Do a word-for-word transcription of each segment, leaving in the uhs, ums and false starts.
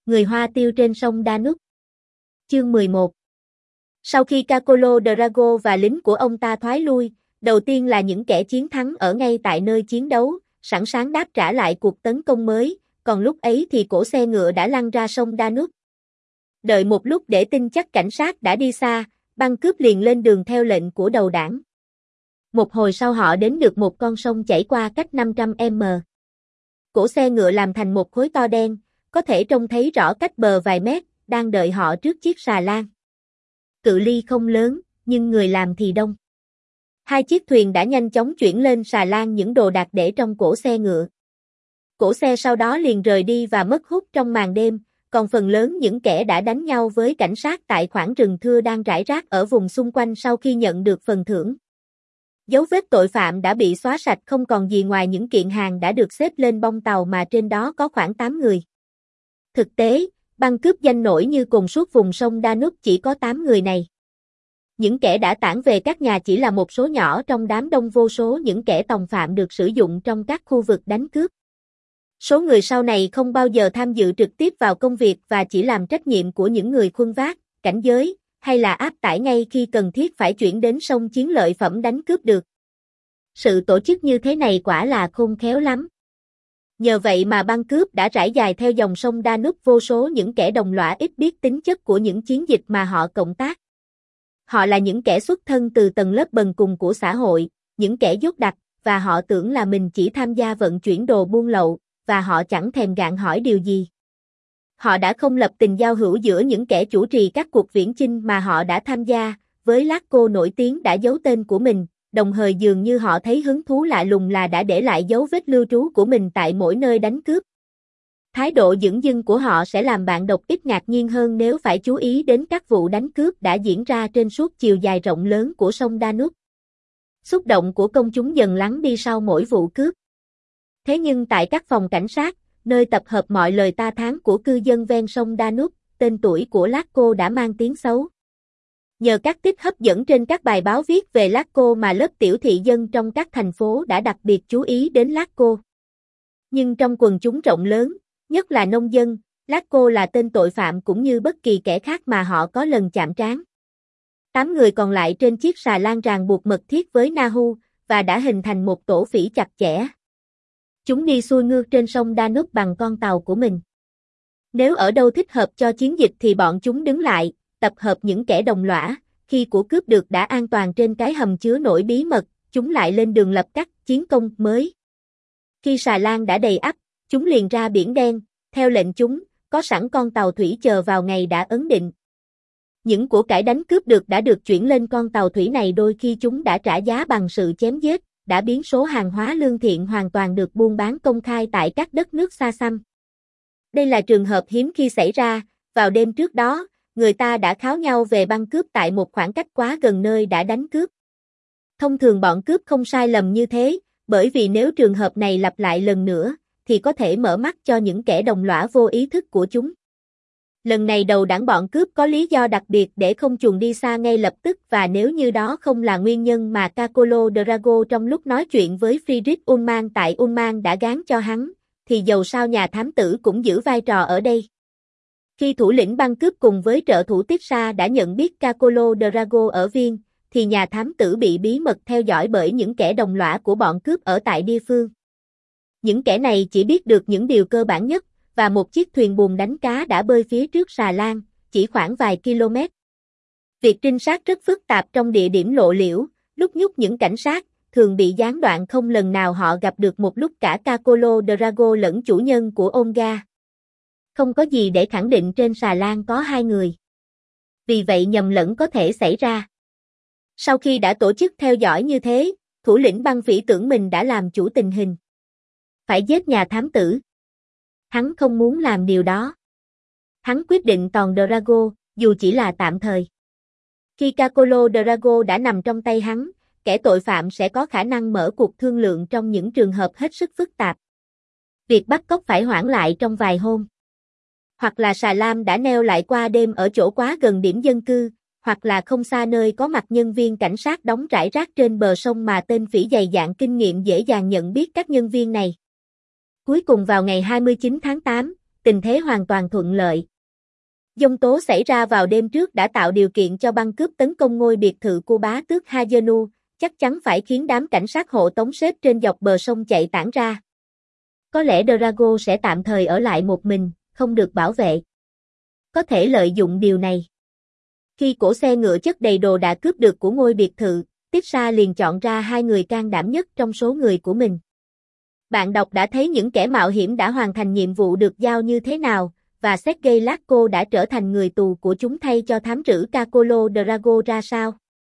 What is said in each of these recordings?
Người Hoa tiêu trên sông Danube. Chương mười một. Sau khi Carcolo Drago và lính của ông ta thoái lui, đầu tiên là những kẻ chiến thắng ở ngay tại nơi chiến đấu, sẵn sàng đáp trả lại cuộc tấn công mới, còn lúc ấy thì cỗ xe ngựa đã lăn ra sông Danube. Đợi một lúc để tin chắc cảnh sát đã đi xa, băng cướp liền lên đường theo lệnh của đầu đảng. Một hồi sau họ đến được một con sông chảy qua cách năm trăm mét. Cỗ xe ngựa làm thành một khối to đen, có thể trông thấy rõ cách bờ vài mét, đang đợi họ trước chiếc xà lan. Cự ly không lớn, nhưng người làm thì đông. Hai chiếc thuyền đã nhanh chóng chuyển lên xà lan những đồ đạc để trong cỗ xe ngựa. Cỗ xe sau đó liền rời đi và mất hút trong màn đêm, còn phần lớn những kẻ đã đánh nhau với cảnh sát tại khoảng rừng thưa đang rải rác ở vùng xung quanh sau khi nhận được phần thưởng. Dấu vết tội phạm đã bị xóa sạch, không còn gì ngoài những kiện hàng đã được xếp lên bông tàu mà trên đó có khoảng tám người. Thực tế, băng cướp danh nổi như cùng suốt vùng sông Danube chỉ có tám người này. Những kẻ đã tản về các nhà chỉ là một số nhỏ trong đám đông vô số những kẻ tòng phạm được sử dụng trong các khu vực đánh cướp. Số người sau này không bao giờ tham dự trực tiếp vào công việc và chỉ làm trách nhiệm của những người khuân vác, cảnh giới, hay là áp tải ngay khi cần thiết phải chuyển đến sông chiến lợi phẩm đánh cướp được. Sự tổ chức như thế này quả là khôn khéo lắm. Nhờ vậy mà băng cướp đã trải dài theo dòng sông Danube vô số những kẻ đồng lõa ít biết tính chất của những chiến dịch mà họ cộng tác. Họ là những kẻ xuất thân từ tầng lớp bần cùng của xã hội, những kẻ dốt đặc, và họ tưởng là mình chỉ tham gia vận chuyển đồ buôn lậu, và họ chẳng thèm gạn hỏi điều gì. Họ đã không lập tình giao hữu giữa những kẻ chủ trì các cuộc viễn chinh mà họ đã tham gia, với Lacco nổi tiếng đã giấu tên của mình, đồng thời dường như họ thấy hứng thú lạ lùng là đã để lại dấu vết lưu trú của mình tại mỗi nơi đánh cướp. Thái độ dửng dưng của họ sẽ làm bạn đọc ít ngạc nhiên hơn nếu phải chú ý đến các vụ đánh cướp đã diễn ra trên suốt chiều dài rộng lớn của sông Danube. Xúc động của công chúng dần lắng đi sau mỗi vụ cướp. Thế nhưng tại các phòng cảnh sát, nơi tập hợp mọi lời ta thán của cư dân ven sông Danube, tên tuổi của Lacco đã mang tiếng xấu. Nhờ các tích hấp dẫn trên các bài báo viết về Lacco mà lớp tiểu thị dân trong các thành phố đã đặc biệt chú ý đến Lacco. Nhưng trong quần chúng rộng lớn, nhất là nông dân, Lacco là tên tội phạm cũng như bất kỳ kẻ khác mà họ có lần chạm trán. Tám người còn lại trên chiếc xà lan ràng buộc mật thiết với Nahu, và đã hình thành một tổ phỉ chặt chẽ. Chúng đi xuôi ngược trên sông Danube bằng con tàu của mình. Nếu ở đâu thích hợp cho chiến dịch thì bọn chúng đứng lại, tập hợp những kẻ đồng lõa, khi của cướp được đã an toàn trên cái hầm chứa nổi bí mật, chúng lại lên đường lập các chiến công mới. Khi xà lan đã đầy ắp, chúng liền ra biển đen, theo lệnh chúng, có sẵn con tàu thủy chờ vào ngày đã ấn định. Những của cải đánh cướp được đã được chuyển lên con tàu thủy này, đôi khi chúng đã trả giá bằng sự chém giết, đã biến số hàng hóa lương thiện hoàn toàn được buôn bán công khai tại các đất nước xa xăm. Đây là trường hợp hiếm khi xảy ra, vào đêm trước đó, người ta đã kháo nhau về băng cướp tại một khoảng cách quá gần nơi đã đánh cướp. Thông thường bọn cướp không sai lầm như thế, bởi vì nếu trường hợp này lặp lại lần nữa, thì có thể mở mắt cho những kẻ đồng lõa vô ý thức của chúng. Lần này đầu đảng bọn cướp có lý do đặc biệt để không chuồn đi xa ngay lập tức, và nếu như đó không là nguyên nhân mà Carcolo Drago trong lúc nói chuyện với Friedrich Ullmann tại Ullmann đã gán cho hắn, thì dầu sao nhà thám tử cũng giữ vai trò ở đây. Khi thủ lĩnh băng cướp cùng với trợ thủ Tisha đã nhận biết Carcolo Drago ở Viên, thì nhà thám tử bị bí mật theo dõi bởi những kẻ đồng lõa của bọn cướp ở tại địa phương. Những kẻ này chỉ biết được những điều cơ bản nhất, và một chiếc thuyền buồm đánh cá đã bơi phía trước xà lan, chỉ khoảng vài km. Việc trinh sát rất phức tạp trong địa điểm lộ liễu, lúc nhúc những cảnh sát, thường bị gián đoạn không lần nào họ gặp được một lúc cả Carcolo Drago lẫn chủ nhân của Olga. Không có gì để khẳng định trên xà lan có hai người. Vì vậy nhầm lẫn có thể xảy ra. Sau khi đã tổ chức theo dõi như thế, thủ lĩnh băng phỉ tưởng mình đã làm chủ tình hình. Phải giết nhà thám tử. Hắn không muốn làm điều đó. Hắn quyết định tòn Drago, dù chỉ là tạm thời. Khi Carcolo Drago đã nằm trong tay hắn, kẻ tội phạm sẽ có khả năng mở cuộc thương lượng trong những trường hợp hết sức phức tạp. Việc bắt cóc phải hoãn lại trong vài hôm. Hoặc là xà lam đã neo lại qua đêm ở chỗ quá gần điểm dân cư, hoặc là không xa nơi có mặt nhân viên cảnh sát đóng rải rác trên bờ sông mà tên phỉ dày dạn kinh nghiệm dễ dàng nhận biết các nhân viên này. Cuối cùng vào ngày hai mươi chín tháng tám, tình tình thế hoàn toàn thuận lợi. Giông tố xảy ra vào đêm trước đã tạo điều kiện cho băng cướp tấn công ngôi biệt thự của bá tước Hajenu, chắc chắn phải khiến đám cảnh sát hộ tống xếp trên dọc bờ sông chạy tản ra. Có lẽ Drago sẽ tạm thời ở lại một mình, không được bảo vệ. Có thể lợi dụng điều này. Khi cổ xe ngựa chất đầy đồ đã cướp được của ngôi biệt thự, Tixia liền chọn ra hai người can đảm nhất trong số người của mình. Bạn đọc đã thấy những kẻ mạo hiểm đã hoàn thành nhiệm vụ được giao như thế nào, và Sergei Lasko đã trở thành người tù của chúng thay cho thám tử Kakolo Drago ra sao.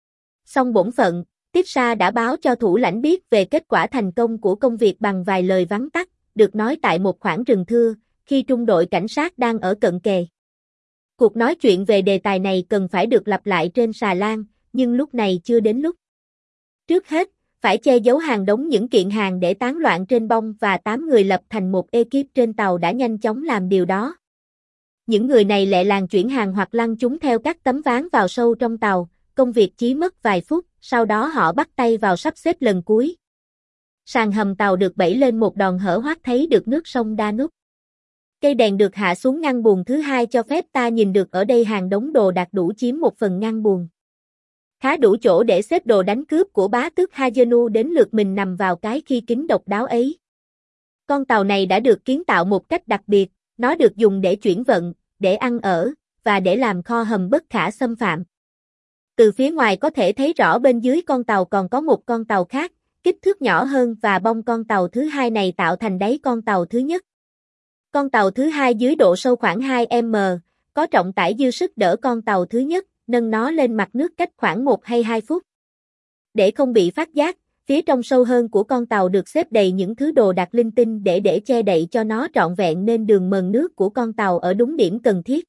Song bổn phận, Tixia đã báo cho thủ lãnh biết về kết quả thành công của công việc bằng vài lời vắn tắt, được nói tại một khoảng rừng thưa, khi trung đội cảnh sát đang ở cận kề. Cuộc nói chuyện về đề tài này cần phải được lặp lại trên xà lan, nhưng lúc này chưa đến lúc. Trước hết, phải che giấu hàng đống những kiện hàng để tán loạn trên bông và tám người lập thành một ekip trên tàu đã nhanh chóng làm điều đó. Những người này lẹ làng chuyển hàng hoặc lăn chúng theo các tấm ván vào sâu trong tàu, công việc chỉ mất vài phút, sau đó họ bắt tay vào sắp xếp lần cuối. Sàn hầm tàu được bẩy lên một đòn hở hoác thấy được nước sông Danube. Cây đèn được hạ xuống ngăn buồng thứ hai cho phép ta nhìn được ở đây hàng đống đồ đạc đủ chiếm một phần ngăn buồng. Khá đủ chỗ để xếp đồ đánh cướp của bá tước Hajenu đến lượt mình nằm vào cái khi kính độc đáo ấy. Con tàu này đã được kiến tạo một cách đặc biệt, nó được dùng để chuyển vận, để ăn ở, và để làm kho hầm bất khả xâm phạm. Từ phía ngoài có thể thấy rõ bên dưới con tàu còn có một con tàu khác, kích thước nhỏ hơn và bông con tàu thứ hai này tạo thành đáy con tàu thứ nhất. Con tàu thứ hai dưới độ sâu khoảng hai mét, có trọng tải dư sức đỡ con tàu thứ nhất, nâng nó lên mặt nước cách khoảng một hay hai phút. Để không bị phát giác, phía trong sâu hơn của con tàu được xếp đầy những thứ đồ đạc linh tinh để để che đậy cho nó trọn vẹn nên đường mần nước của con tàu ở đúng điểm cần thiết.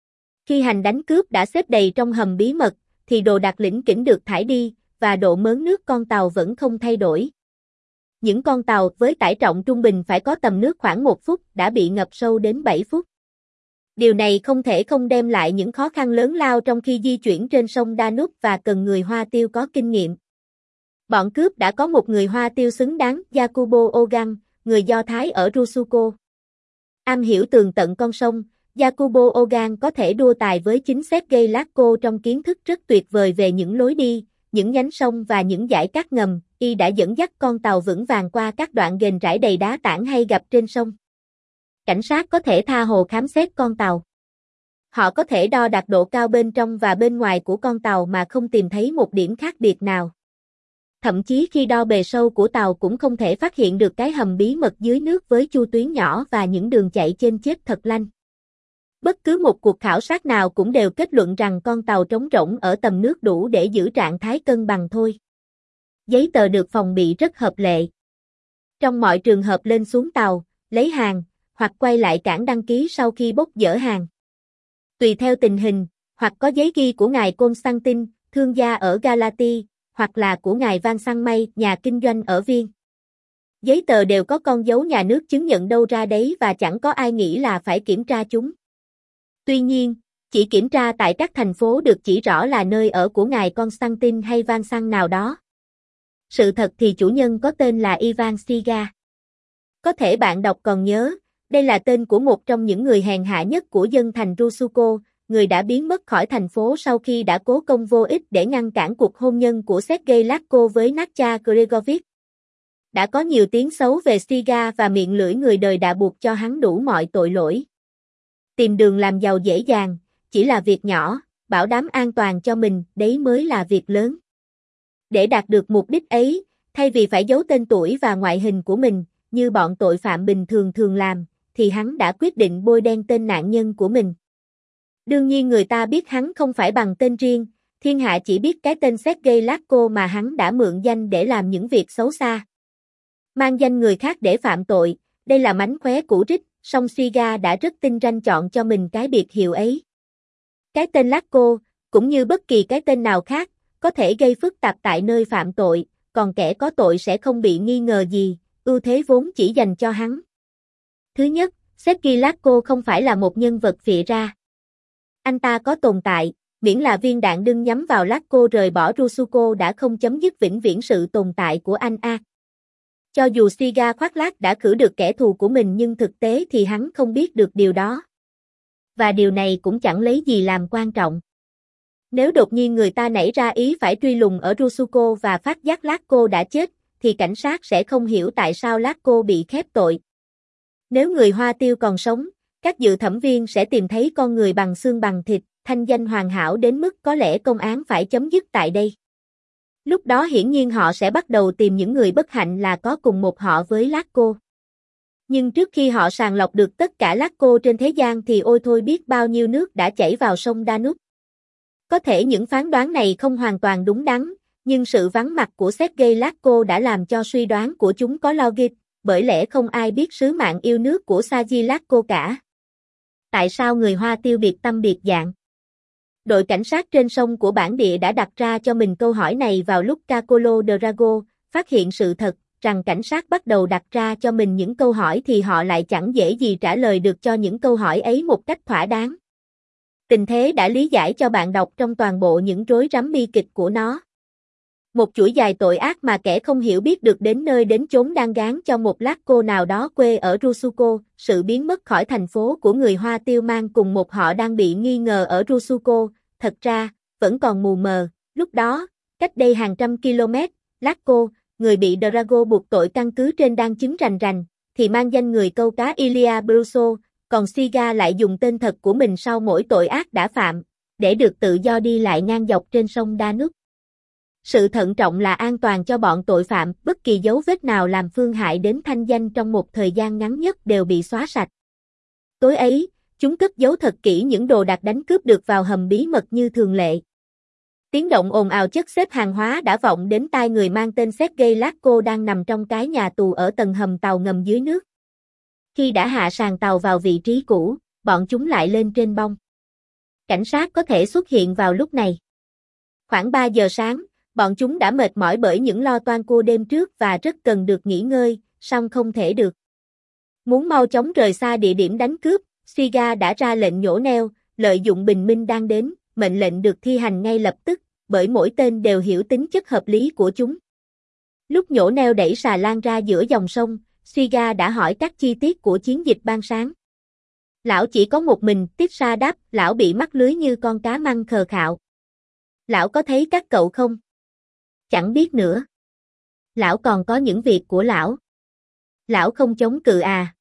Khi hành đánh cướp đã xếp đầy trong hầm bí mật, thì đồ đạc lỉnh kỉnh được thải đi, và độ mớn nước con tàu vẫn không thay đổi. Những con tàu với tải trọng trung bình phải có tầm nước khoảng một phút đã bị ngập sâu đến bảy phút. Điều này không thể không đem lại những khó khăn lớn lao trong khi di chuyển trên sông Danube và cần người Hoa Tiêu có kinh nghiệm. Bọn cướp đã có một người Hoa Tiêu xứng đáng, Yakubo Ogan, người Do Thái ở Rusuko. Am hiểu tường tận con sông, Yakubo Ogan có thể đua tài với chính Sergei Lasko trong kiến thức rất tuyệt vời về những lối đi, những nhánh sông và những dải cát ngầm. Y đã dẫn dắt con tàu vững vàng qua các đoạn ghềnh rải đầy đá tảng hay gặp trên sông. Cảnh sát có thể tha hồ khám xét con tàu. Họ có thể đo đạc độ cao bên trong và bên ngoài của con tàu mà không tìm thấy một điểm khác biệt nào. Thậm chí khi đo bề sâu của tàu cũng không thể phát hiện được cái hầm bí mật dưới nước với chu tuyến nhỏ và những đường chạy trên chết thật lanh. Bất cứ một cuộc khảo sát nào cũng đều kết luận rằng con tàu trống rỗng ở tầm nước đủ để giữ trạng thái cân bằng thôi. Giấy tờ được phòng bị rất hợp lệ. Trong mọi trường hợp lên xuống tàu, lấy hàng, hoặc quay lại cảng đăng ký sau khi bốc dỡ hàng. Tùy theo tình hình, hoặc có giấy ghi của ngài Constantine, thương gia ở Galati, hoặc là của ngài Van Sang May, nhà kinh doanh ở Viên. Giấy tờ đều có con dấu nhà nước chứng nhận đâu ra đấy và chẳng có ai nghĩ là phải kiểm tra chúng. Tuy nhiên, chỉ kiểm tra tại các thành phố được chỉ rõ là nơi ở của ngài Constantine hay Van Sang nào đó. Sự thật thì chủ nhân có tên là Ivan Striga. Có thể bạn đọc còn nhớ, đây là tên của một trong những người hèn hạ nhất của dân thành Rusuko, người đã biến mất khỏi thành phố sau khi đã cố công vô ích để ngăn cản cuộc hôn nhân của Sergei Lasko với Natya Gregovic. Đã có nhiều tiếng xấu về Striga và miệng lưỡi người đời đã buộc cho hắn đủ mọi tội lỗi. Tìm đường làm giàu dễ dàng, chỉ là việc nhỏ, bảo đảm an toàn cho mình, đấy mới là việc lớn. Để đạt được mục đích ấy, thay vì phải giấu tên tuổi và ngoại hình của mình, như bọn tội phạm bình thường thường làm, thì hắn đã quyết định bôi đen tên nạn nhân của mình. Đương nhiên người ta biết hắn không phải bằng tên riêng, thiên hạ chỉ biết cái tên Sergei Lasko mà hắn đã mượn danh để làm những việc xấu xa. Mang danh người khác để phạm tội, đây là mánh khóe cũ rích, song Striga đã rất tinh ranh chọn cho mình cái biệt hiệu ấy. Cái tên Lasko, cũng như bất kỳ cái tên nào khác, có thể gây phức tạp tại nơi phạm tội, còn kẻ có tội sẽ không bị nghi ngờ gì, ưu thế vốn chỉ dành cho hắn. Thứ nhất, Sergei Lasko không phải là một nhân vật phịa ra. Anh ta có tồn tại, miễn là viên đạn đừng nhắm vào Lasko rời bỏ Rusuko đã không chấm dứt vĩnh viễn sự tồn tại của anh a. Cho dù Siga khoác lác đã khử được kẻ thù của mình nhưng thực tế thì hắn không biết được điều đó. Và điều này cũng chẳng lấy gì làm quan trọng. Nếu đột nhiên người ta nảy ra ý phải truy lùng ở Rusuko và phát giác Lacco đã chết, thì cảnh sát sẽ không hiểu tại sao Lacco bị khép tội. Nếu người Hoa Tiêu còn sống, các dự thẩm viên sẽ tìm thấy con người bằng xương bằng thịt, thanh danh hoàn hảo đến mức có lẽ công án phải chấm dứt tại đây. Lúc đó hiển nhiên họ sẽ bắt đầu tìm những người bất hạnh là có cùng một họ với Lacco. Nhưng trước khi họ sàng lọc được tất cả Lacco trên thế gian thì ôi thôi biết bao nhiêu nước đã chảy vào sông Danube. Có thể những phán đoán này không hoàn toàn đúng đắn, nhưng sự vắng mặt của Sergei Lacco đã làm cho suy đoán của chúng có logic, bởi lẽ không ai biết sứ mạng yêu nước của Sergei Lacco cả. Tại sao người Hoa Tiêu biệt tâm biệt dạng? Đội cảnh sát trên sông của bản địa đã đặt ra cho mình câu hỏi này vào lúc Cacolo Drago phát hiện sự thật, rằng cảnh sát bắt đầu đặt ra cho mình những câu hỏi thì họ lại chẳng dễ gì trả lời được cho những câu hỏi ấy một cách thỏa đáng. Tình thế đã lý giải cho bạn đọc trong toàn bộ những rối rắm bi kịch của nó. Một chuỗi dài tội ác mà kẻ không hiểu biết được đến nơi đến chốn đang gán cho một Lacco nào đó quê ở Rusuko, sự biến mất khỏi thành phố của người Hoa Tiêu mang cùng một họ đang bị nghi ngờ ở Rusuko, thật ra, vẫn còn mù mờ. Lúc đó, cách đây hàng trăm km, Lacco, người bị Drago buộc tội căn cứ trên đang chứng rành rành, thì mang danh người câu cá Ilya Bruso, còn Siga lại dùng tên thật của mình sau mỗi tội ác đã phạm, để được tự do đi lại ngang dọc trên sông Danube. Sự thận trọng là an toàn cho bọn tội phạm, bất kỳ dấu vết nào làm phương hại đến thanh danh trong một thời gian ngắn nhất đều bị xóa sạch. Tối ấy, chúng cất giấu thật kỹ những đồ đạc đánh cướp được vào hầm bí mật như thường lệ. Tiếng động ồn ào chất xếp hàng hóa đã vọng đến tai người mang tên Sergei Lacco đang nằm trong cái nhà tù ở tầng hầm tàu ngầm dưới nước. Khi đã hạ sàn tàu vào vị trí cũ, bọn chúng lại lên trên bông. Cảnh sát có thể xuất hiện vào lúc này. Khoảng ba giờ sáng, bọn chúng đã mệt mỏi bởi những lo toan của đêm trước và rất cần được nghỉ ngơi, song không thể được. Muốn mau chóng rời xa địa điểm đánh cướp, Siga đã ra lệnh nhổ neo, lợi dụng bình minh đang đến, mệnh lệnh được thi hành ngay lập tức, bởi mỗi tên đều hiểu tính chất hợp lý của chúng. Lúc nhổ neo đẩy xà lan ra giữa dòng sông, Siga đã hỏi các chi tiết của chiến dịch ban sáng. Lão chỉ có một mình, Tissa đáp, lão bị mắc lưới như con cá măng khờ khạo. Lão có thấy các cậu không? Chẳng biết nữa. Lão còn có những việc của lão. Lão không chống cự à?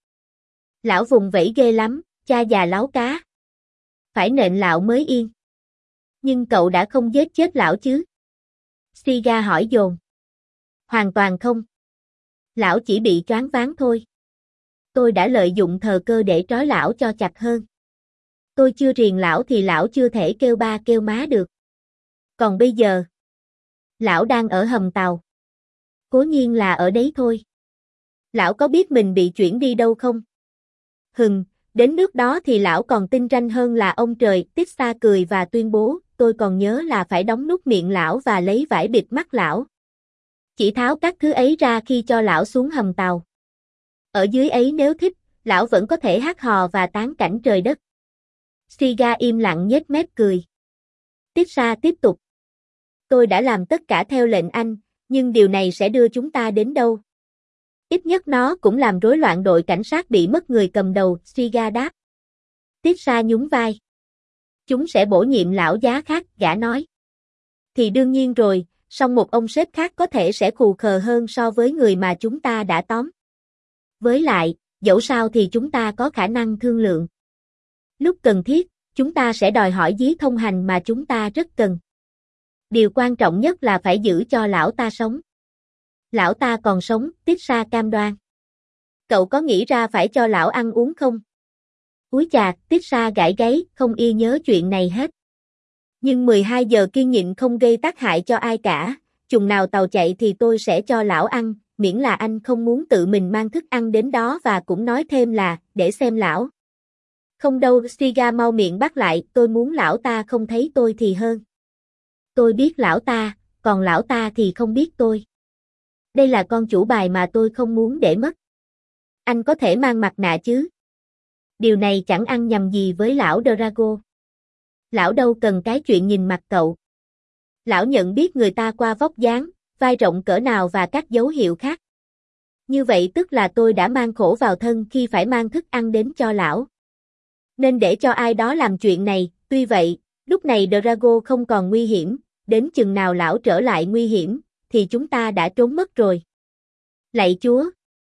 Lão vùng vẫy ghê lắm, cha già láo cá. Phải nện lão mới yên. Nhưng cậu đã không giết chết lão chứ? Siga hỏi dồn. Hoàn toàn không. Lão chỉ bị choáng váng thôi. Tôi đã lợi dụng thời cơ để trói lão cho chặt hơn. Tôi chưa riềng lão thì lão chưa thể kêu ba kêu má được. Còn bây giờ, lão đang ở hầm tàu. Cố nhiên là ở đấy thôi. Lão có biết mình bị chuyển đi đâu không? Hừm, đến nước đó thì lão còn tinh ranh hơn là ông trời. Tissa cười và tuyên bố, tôi còn nhớ là phải đóng nút miệng lão và lấy vải bịt mắt lão. Chỉ tháo các thứ ấy ra khi cho lão xuống hầm tàu. Ở dưới ấy nếu thích, lão vẫn có thể hát hò và tán cảnh trời đất. Siga im lặng nhếch mép cười. Tissa tiếp tục. Tôi đã làm tất cả theo lệnh anh, nhưng điều này sẽ đưa chúng ta đến đâu? Ít nhất nó cũng làm rối loạn đội cảnh sát bị mất người cầm đầu, Siga đáp. Tissa nhún vai. Chúng sẽ bổ nhiệm lão giá khác, gã nói. Thì đương nhiên rồi, song một ông sếp khác có thể sẽ khù khờ hơn so với người mà chúng ta đã tóm. Với lại, dẫu sao thì chúng ta có khả năng thương lượng. Lúc cần thiết, chúng ta sẽ đòi hỏi giấy thông hành mà chúng ta rất cần. Điều quan trọng nhất là phải giữ cho lão ta sống. Lão ta còn sống, Tissa cam đoan. Cậu có nghĩ ra phải cho lão ăn uống không? Úi chà, Tissa gãi gáy, không y nhớ chuyện này hết. Nhưng mười hai giờ kiên nhịn không gây tác hại cho ai cả, chừng nào tàu chạy thì tôi sẽ cho lão ăn, miễn là anh không muốn tự mình mang thức ăn đến đó và cũng nói thêm là, để xem lão. Không đâu, Siga mau miệng bắt lại, tôi muốn lão ta không thấy tôi thì hơn. Tôi biết lão ta, còn lão ta thì không biết tôi. Đây là con chủ bài mà tôi không muốn để mất. Anh có thể mang mặt nạ chứ? Điều này chẳng ăn nhầm gì với lão Drago. Lão đâu cần cái chuyện nhìn mặt cậu. Lão nhận biết người ta qua vóc dáng, vai rộng cỡ nào và các dấu hiệu khác. Như vậy tức là tôi đã mang khổ vào thân khi phải mang thức ăn đến cho lão. Nên để cho ai đó làm chuyện này, tuy vậy, lúc này Drago không còn nguy hiểm, đến chừng nào lão trở lại nguy hiểm, thì chúng ta đã trốn mất rồi. Lạy Chúa!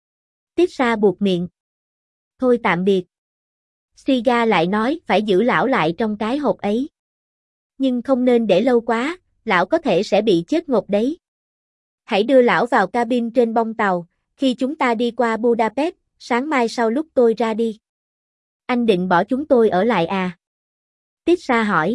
Tiết buộc miệng. Thôi tạm biệt. Striga lại nói phải giữ lão lại trong cái hộp ấy. Nhưng không nên để lâu quá, lão có thể sẽ bị chết ngộp đấy. Hãy đưa lão vào cabin trên bông tàu, khi chúng ta đi qua Budapest, sáng mai sau lúc tôi ra đi. Anh định bỏ chúng tôi ở lại à? Tiết hỏi.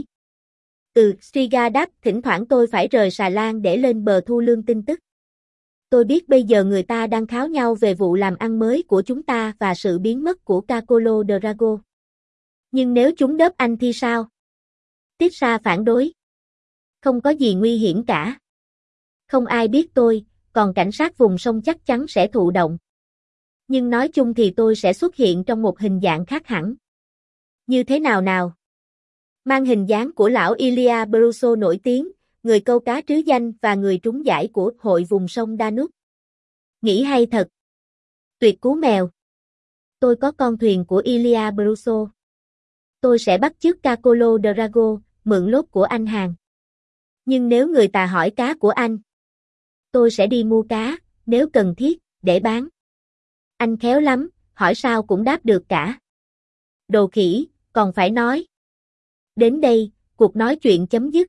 Ừ, Striga đáp, thỉnh thoảng tôi phải rời Xà Lan để lên bờ thu lương tin tức. Tôi biết bây giờ người ta đang kháo nhau về vụ làm ăn mới của chúng ta và sự biến mất của Cacolo Drago. Nhưng nếu chúng đớp anh thì sao? Tiết phản đối. Không có gì nguy hiểm cả. Không ai biết tôi, còn cảnh sát vùng sông chắc chắn sẽ thụ động. Nhưng nói chung thì tôi sẽ xuất hiện trong một hình dạng khác hẳn. Như thế nào nào? Mang hình dáng của lão Ilia Bruso nổi tiếng, người câu cá trứ danh và người trúng giải của hội vùng sông Danube. Nghĩ hay thật. Tuyệt cú mèo. Tôi có con thuyền của Ilia Bruso. Tôi sẽ bắt chước Cacolo Drago, mượn lốt của anh hàng. Nhưng nếu người ta hỏi cá của anh, tôi sẽ đi mua cá, nếu cần thiết, để bán. Anh khéo lắm, hỏi sao cũng đáp được cả. Đồ khỉ, còn phải nói. Đến đây, cuộc nói chuyện chấm dứt.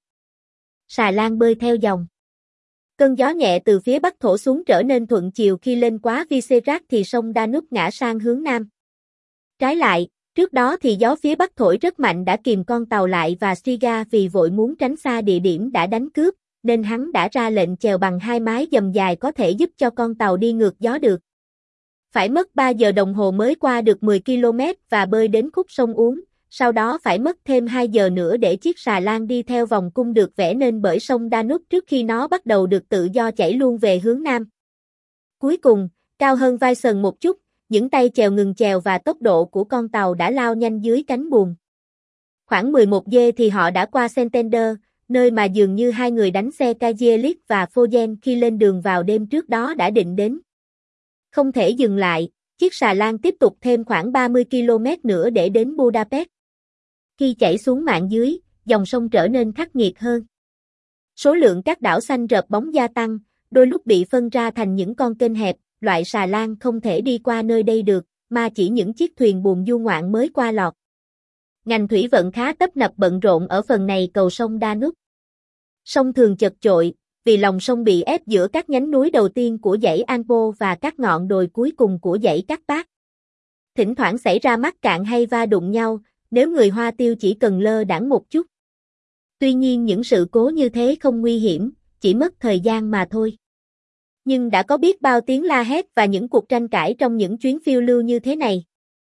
Xà Lan bơi theo dòng. Cơn gió nhẹ từ phía bắc thổi xuống trở nên thuận chiều khi lên quá Visegrad thì sông Danube ngã sang hướng nam. Trái lại, trước đó thì gió phía bắc thổi rất mạnh đã kìm con tàu lại và Striga vì vội muốn tránh xa địa điểm đã đánh cướp, nên hắn đã ra lệnh chèo bằng hai mái dầm dài có thể giúp cho con tàu đi ngược gió được. Phải mất ba giờ đồng hồ mới qua được mười ki lô mét và bơi đến khúc sông Uống, sau đó phải mất thêm hai giờ nữa để chiếc xà lan đi theo vòng cung được vẽ nên bởi sông Danube trước khi nó bắt đầu được tự do chảy luôn về hướng nam. Cuối cùng, cao hơn vai sần một chút, những tay chèo ngừng chèo và tốc độ của con tàu đã lao nhanh dưới cánh buồm. Khoảng mười một giờ thì họ đã qua Santander, nơi mà dường như hai người đánh xe Kajelik và Fogen khi lên đường vào đêm trước đó đã định đến. Không thể dừng lại, chiếc xà lan tiếp tục thêm khoảng ba mươi ki lô mét nữa để đến Budapest. Khi chảy xuống mạn dưới, dòng sông trở nên khắc nghiệt hơn. Số lượng các đảo xanh rợp bóng gia tăng, đôi lúc bị phân ra thành những con kênh hẹp, loại xà lan không thể đi qua nơi đây được, mà chỉ những chiếc thuyền buồm du ngoạn mới qua lọt. Ngành thủy vận khá tấp nập bận rộn ở phần này cầu sông Danube. Sông thường chật chội, vì lòng sông bị ép giữa các nhánh núi đầu tiên của dãy Alpo và các ngọn đồi cuối cùng của dãy Carpath. Thỉnh thoảng xảy ra mắc cạn hay va đụng nhau, nếu người Hoa Tiêu chỉ cần lơ đãng một chút. Tuy nhiên những sự cố như thế không nguy hiểm, chỉ mất thời gian mà thôi. Nhưng đã có biết bao tiếng la hét và những cuộc tranh cãi trong những chuyến phiêu lưu như thế này.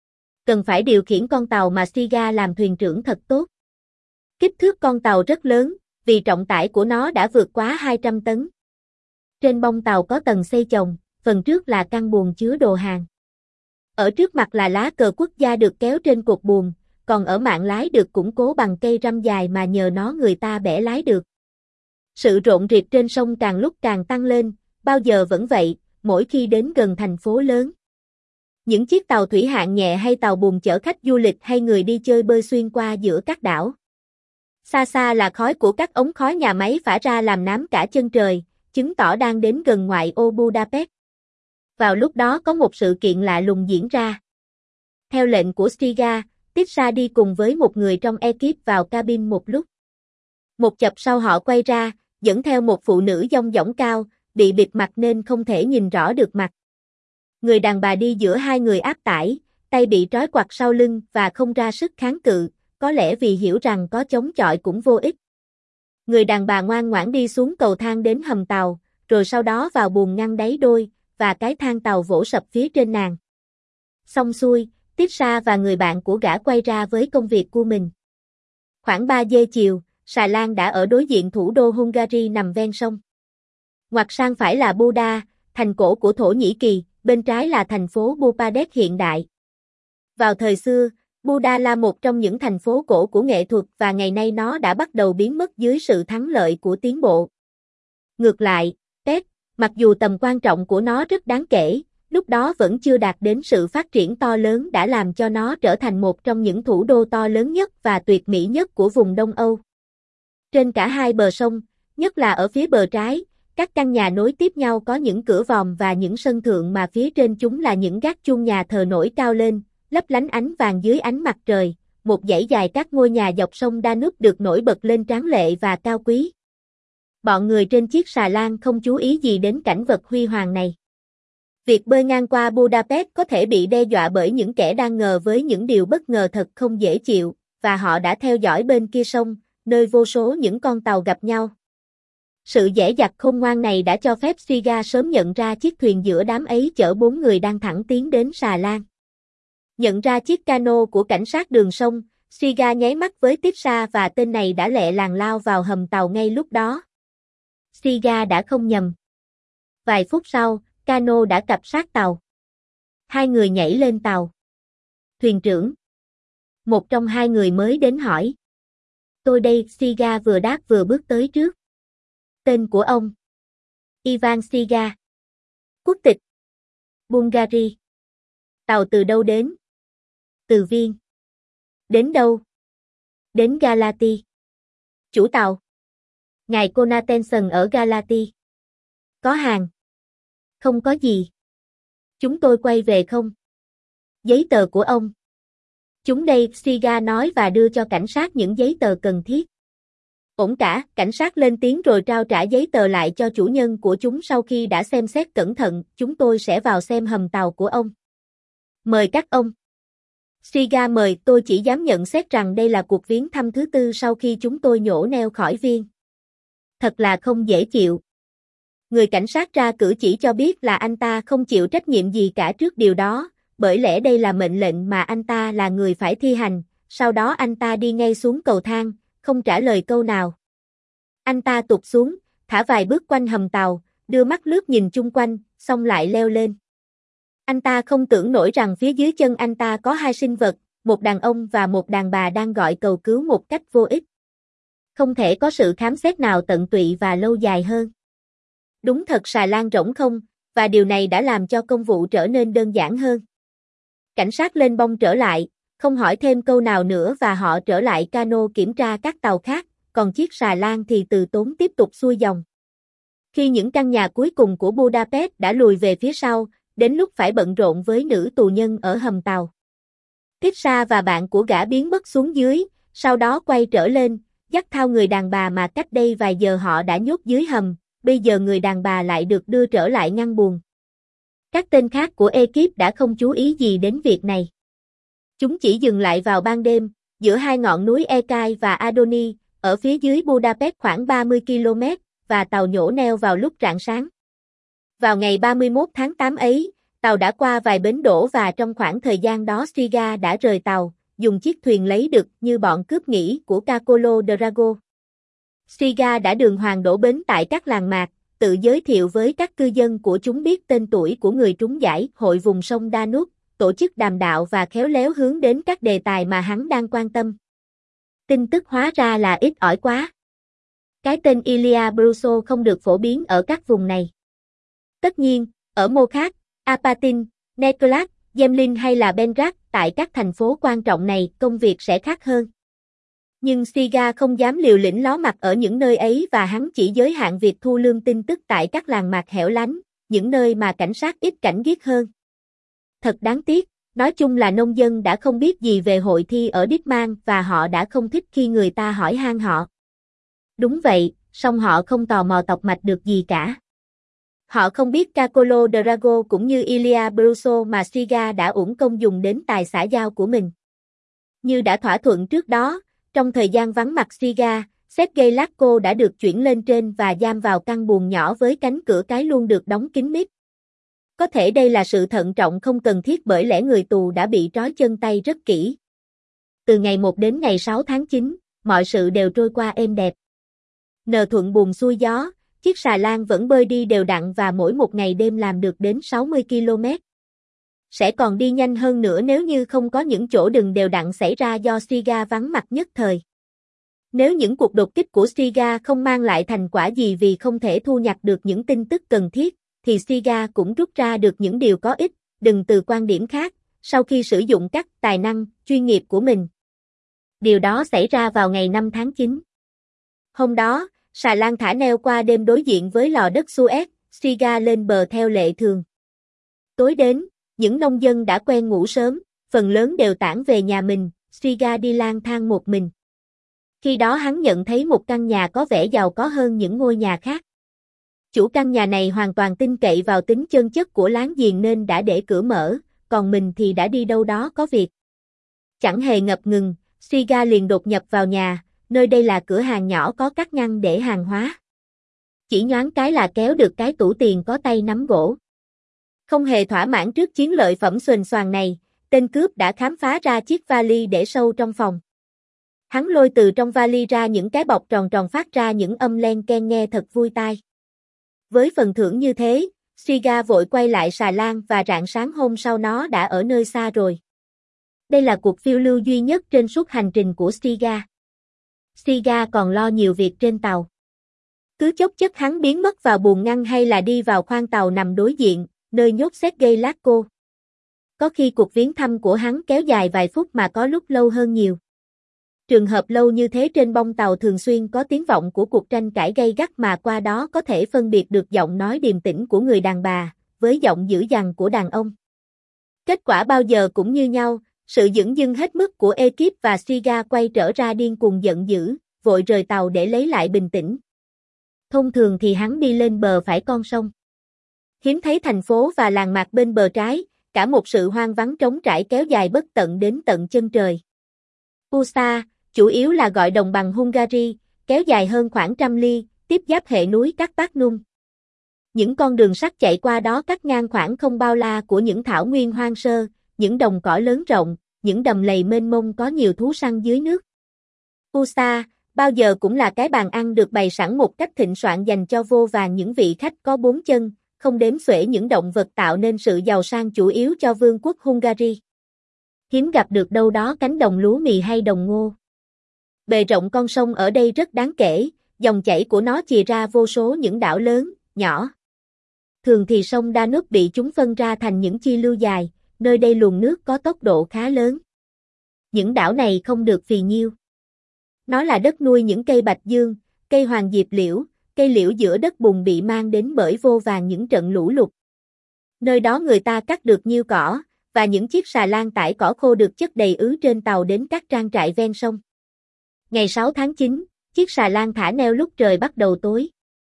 Cần phải điều khiển con tàu mà Striga làm thuyền trưởng thật tốt. Kích thước con tàu rất lớn, vì trọng tải của nó đã vượt quá hai trăm tấn. Trên bông tàu có tầng xây chồng, phần trước là căn buồng chứa đồ hàng. Ở trước mặt là lá cờ quốc gia được kéo trên cột buồm, còn ở mạn lái được củng cố bằng cây răm dài mà nhờ nó người ta bẻ lái được. Sự rộn rịp trên sông càng lúc càng tăng lên, bao giờ vẫn vậy, mỗi khi đến gần thành phố lớn. Những chiếc tàu thủy hạng nhẹ hay tàu buồm chở khách du lịch hay người đi chơi bơi xuyên qua giữa các đảo. Xa xa là khói của các ống khói nhà máy phả ra làm nám cả chân trời, chứng tỏ đang đến gần ngoại ô Budapest. Vào lúc đó có một sự kiện lạ lùng diễn ra. Theo lệnh của Striga, Tiết đi cùng với một người trong ekip vào cabin một lúc. Một chập sau họ quay ra, dẫn theo một phụ nữ dong dỏng cao, bị bịt mặt nên không thể nhìn rõ được mặt. Người đàn bà đi giữa hai người áp tải, tay bị trói quặt sau lưng và không ra sức kháng cự, có lẽ vì hiểu rằng có chống chọi cũng vô ích. Người đàn bà ngoan ngoãn đi xuống cầu thang đến hầm tàu, rồi sau đó vào buồng ngăn đáy đôi, và cái thang tàu vỗ sập phía trên nàng. Xong xuôi, Tiết và người bạn của gã quay ra với công việc của mình. Khoảng ba giờ chiều, xà lan đã ở đối diện thủ đô Hungary nằm ven sông. Ngoặt sang phải là Buda, thành cổ của Thổ Nhĩ Kỳ, bên trái là thành phố Budapest hiện đại. Vào thời xưa, Buda là một trong những thành phố cổ của nghệ thuật và ngày nay nó đã bắt đầu biến mất dưới sự thắng lợi của tiến bộ. Ngược lại, Pest, mặc dù tầm quan trọng của nó rất đáng kể, lúc đó vẫn chưa đạt đến sự phát triển to lớn đã làm cho nó trở thành một trong những thủ đô to lớn nhất và tuyệt mỹ nhất của vùng Đông Âu. Trên cả hai bờ sông, nhất là ở phía bờ trái, các căn nhà nối tiếp nhau có những cửa vòm và những sân thượng mà phía trên chúng là những gác chuông nhà thờ nổi cao lên, lấp lánh ánh vàng dưới ánh mặt trời. Một dãy dài các ngôi nhà dọc sông Danube được nổi bật lên tráng lệ và cao quý. Bọn người trên chiếc xà lan không chú ý gì đến cảnh vật huy hoàng này. Việc bơi ngang qua Budapest có thể bị đe dọa bởi những kẻ đang ngờ với những điều bất ngờ thật không dễ chịu, và họ đã theo dõi bên kia sông, nơi vô số những con tàu gặp nhau. Sự dễ dặt khôn ngoan này đã cho phép Striga sớm nhận ra chiếc thuyền giữa đám ấy chở bốn người đang thẳng tiến đến xà lan. Nhận ra chiếc cano của cảnh sát đường sông, Striga nháy mắt với Tisha và tên này đã lẹ làng lao vào hầm tàu ngay lúc đó. Striga đã không nhầm. Vài phút sau, cano đã cập sát tàu. Hai người nhảy lên tàu. Thuyền trưởng. Một trong hai người mới đến hỏi. Tôi đây, Striga vừa đáp vừa bước tới trước. Tên của ông. Ivan Striga. Quốc tịch. Bulgaria. Tàu từ đâu đến? Từ Viên. Đến đâu? Đến Galati. Chủ tàu. Ngài Konatenson ở Galati. Có hàng. Không có gì. Chúng tôi quay về không? Giấy tờ của ông. Chúng đây, Striga nói và đưa cho cảnh sát những giấy tờ cần thiết. Ổn cả, cảnh sát lên tiếng rồi trao trả giấy tờ lại cho chủ nhân của chúng sau khi đã xem xét cẩn thận, chúng tôi sẽ vào xem hầm tàu của ông. Mời các ông. Striga mời, tôi chỉ dám nhận xét rằng đây là cuộc viếng thăm thứ tư sau khi chúng tôi nhổ neo khỏi Viên. Thật là không dễ chịu. Người cảnh sát ra cử chỉ cho biết là anh ta không chịu trách nhiệm gì cả trước điều đó, bởi lẽ đây là mệnh lệnh mà anh ta là người phải thi hành, sau đó anh ta đi ngay xuống cầu thang, không trả lời câu nào. Anh ta tụt xuống, thả vài bước quanh hầm tàu, đưa mắt lướt nhìn chung quanh, xong lại leo lên. Anh ta không tưởng nổi rằng phía dưới chân anh ta có hai sinh vật, một đàn ông và một đàn bà đang gọi cầu cứu một cách vô ích. Không thể có sự khám xét nào tận tụy và lâu dài hơn. Đúng thật xà lan rỗng không, và điều này đã làm cho công vụ trở nên đơn giản hơn. Cảnh sát lên bông trở lại, không hỏi thêm câu nào nữa và họ trở lại cano kiểm tra các tàu khác, còn chiếc xà lan thì từ tốn tiếp tục xuôi dòng. Khi những căn nhà cuối cùng của Budapest đã lùi về phía sau, đến lúc phải bận rộn với nữ tù nhân ở hầm tàu. Tisha và bạn của gã biến mất xuống dưới, sau đó quay trở lên, dắt thao người đàn bà mà cách đây vài giờ họ đã nhốt dưới hầm, bây giờ người đàn bà lại được đưa trở lại ngăn buồng. Các tên khác của ekip đã không chú ý gì đến việc này. Chúng chỉ dừng lại vào ban đêm, giữa hai ngọn núi Ekay và Adoni, ở phía dưới Budapest khoảng ba mươi ki lô mét, và tàu nhổ neo vào lúc rạng sáng. Vào ngày ba mươi mốt tháng tám ấy, tàu đã qua vài bến đỗ và trong khoảng thời gian đó Striga đã rời tàu, dùng chiếc thuyền lấy được như bọn cướp nghĩ của Cacolo Drago. Striga đã đường hoàng đổ bến tại các làng mạc, tự giới thiệu với các cư dân của chúng biết tên tuổi của người trúng giải hội vùng sông Danube, tổ chức đàm đạo và khéo léo hướng đến các đề tài mà hắn đang quan tâm. Tin tức hóa ra là ít ỏi quá. Cái tên Ilia Bruso không được phổ biến ở các vùng này. Tất nhiên, ở Mokat, Apatin, Neklat, Zemlin hay là Belgrade, tại các thành phố quan trọng này, công việc sẽ khác hơn. Nhưng Striga không dám liều lĩnh ló mặt ở những nơi ấy và hắn chỉ giới hạn việc thu lương tin tức tại các làng mạc hẻo lánh, những nơi mà cảnh sát ít cảnh giác hơn. Thật đáng tiếc, nói chung là nông dân đã không biết gì về hội thi ở Ditman và họ đã không thích khi người ta hỏi han họ. Đúng vậy, song họ không tò mò tọc mạch được gì cả. Họ không biết Cacolo Drago cũng như Ilia Bruso mà Striga đã uổng công dùng đến tài xã giao của mình. Như đã thỏa thuận trước đó, trong thời gian vắng mặt Striga, Sergei Latko đã được chuyển lên trên và giam vào căn buồng nhỏ với cánh cửa cái luôn được đóng kín mít. Có thể đây là sự thận trọng không cần thiết bởi lẽ người tù đã bị trói chân tay rất kỹ. Từ ngày một đến ngày sáu tháng chín, mọi sự đều trôi qua êm đẹp. Nhờ thuận buồm xuôi gió, chiếc xà lan vẫn bơi đi đều đặn và mỗi một ngày đêm làm được đến sáu mươi ki lô mét. Sẽ còn đi nhanh hơn nữa nếu như không có những chỗ đừng đều đặn xảy ra do Striga vắng mặt nhất thời. Nếu những cuộc đột kích của Striga không mang lại thành quả gì vì không thể thu nhặt được những tin tức cần thiết, thì Siga cũng rút ra được những điều có ích, đừng từ quan điểm khác, sau khi sử dụng các tài năng chuyên nghiệp của mình. Điều đó xảy ra vào ngày năm tháng chín. Hôm đó, xà lan thả neo qua đêm đối diện với lò đất Suez, Siga lên bờ theo lệ thường. Tối đến, những nông dân đã quen ngủ sớm, phần lớn đều tản về nhà mình, Siga đi lang thang một mình. Khi đó hắn nhận thấy một căn nhà có vẻ giàu có hơn những ngôi nhà khác. Chủ căn nhà này hoàn toàn tin cậy vào tính chân chất của láng giềng nên đã để cửa mở, còn mình thì đã đi đâu đó có việc. Chẳng hề ngập ngừng, Siga liền đột nhập vào nhà, nơi đây là cửa hàng nhỏ có các ngăn để hàng hóa. Chỉ nhoáng cái là kéo được cái tủ tiền có tay nắm gỗ. Không hề thỏa mãn trước chiến lợi phẩm xuềnh xoàng này, tên cướp đã khám phá ra chiếc vali để sâu trong phòng. Hắn lôi từ trong vali ra những cái bọc tròn tròn phát ra những âm len ken nghe thật vui tai. Với phần thưởng như thế, Siga vội quay lại xà lan và rạng sáng hôm sau nó đã ở nơi xa rồi. Đây là cuộc phiêu lưu duy nhất trên suốt hành trình của Siga. Siga còn lo nhiều việc trên tàu. Cứ chốc chất hắn biến mất vào buồng ngăn hay là đi vào khoang tàu nằm đối diện, nơi nhốt Sergei Lasko. Có khi cuộc viếng thăm của hắn kéo dài vài phút mà có lúc lâu hơn nhiều. Trường hợp lâu như thế trên bong tàu thường xuyên có tiếng vọng của cuộc tranh cãi gay gắt mà qua đó có thể phân biệt được giọng nói điềm tĩnh của người đàn bà, với giọng dữ dằn của đàn ông. Kết quả bao giờ cũng như nhau, sự dửng dưng hết mức của ekip và Siga quay trở ra điên cuồng giận dữ, vội rời tàu để lấy lại bình tĩnh. Thông thường thì hắn đi lên bờ phải con sông. Hiếm thấy thành phố và làng mạc bên bờ trái, cả một sự hoang vắng trống trải kéo dài bất tận đến tận chân trời. Pusa, chủ yếu là gọi đồng bằng Hungary, kéo dài hơn khoảng trăm ly, tiếp giáp hệ núi Carpathnum. Những con đường sắt chạy qua đó cắt ngang khoảng không bao la của những thảo nguyên hoang sơ, những đồng cỏ lớn rộng, những đầm lầy mênh mông có nhiều thú săn dưới nước. Pusa, bao giờ cũng là cái bàn ăn được bày sẵn một cách thịnh soạn dành cho vô vàn những vị khách có bốn chân, không đếm xuể những động vật tạo nên sự giàu sang chủ yếu cho vương quốc Hungary. Hiếm gặp được đâu đó cánh đồng lúa mì hay đồng ngô. Bề rộng con sông ở đây rất đáng kể, dòng chảy của nó chìa ra vô số những đảo lớn, nhỏ. Thường thì sông Danube bị chúng phân ra thành những chi lưu dài, nơi đây luồng nước có tốc độ khá lớn. Những đảo này không được phì nhiêu. Nó là đất nuôi những cây bạch dương, cây hoàng diệp liễu, cây liễu giữa đất bùn bị mang đến bởi vô vàn những trận lũ lụt. Nơi đó người ta cắt được nhiêu cỏ, và những chiếc xà lan tải cỏ khô được chất đầy ứ trên tàu đến các trang trại ven sông. Ngày sáu tháng chín, chiếc xà lan thả neo lúc trời bắt đầu tối.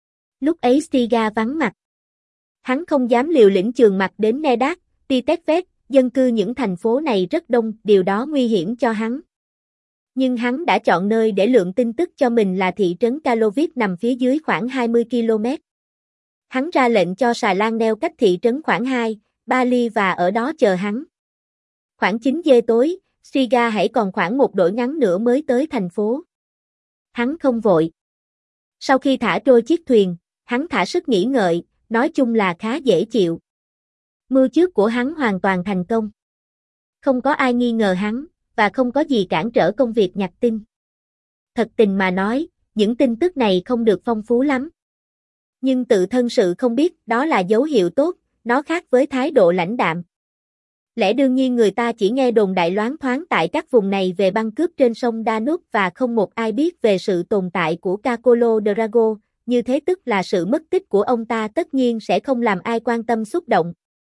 Lúc ấy Siga vắng mặt. Hắn không dám liều lĩnh chườn mặt đến Nedat, Titetvet, dân cư những thành phố này rất đông, điều đó nguy hiểm cho hắn. Nhưng hắn đã chọn nơi để lượng tin tức cho mình là thị trấn Karlovy nằm phía dưới khoảng hai mươi ki lô mét. Hắn ra lệnh cho xà lan neo cách thị trấn khoảng hai, ba ly và ở đó chờ hắn. Khoảng chín giờ tối, Siga hãy còn khoảng một đội ngắn nữa mới tới thành phố. Hắn không vội. Sau khi thả trôi chiếc thuyền, hắn thả sức nghỉ ngợi, nói chung là khá dễ chịu. Mưu trước của hắn hoàn toàn thành công. Không có ai nghi ngờ hắn, và không có gì cản trở công việc nhặt tin. Thật tình mà nói, những tin tức này không được phong phú lắm. Nhưng tự thân sự không biết đó là dấu hiệu tốt, nó khác với thái độ lãnh đạm. Lẽ đương nhiên người ta chỉ nghe đồn đại loáng thoáng tại các vùng này về băng cướp trên sông Danube và không một ai biết về sự tồn tại của Cacolo Drago, như thế tức là sự mất tích của ông ta tất nhiên sẽ không làm ai quan tâm xúc động.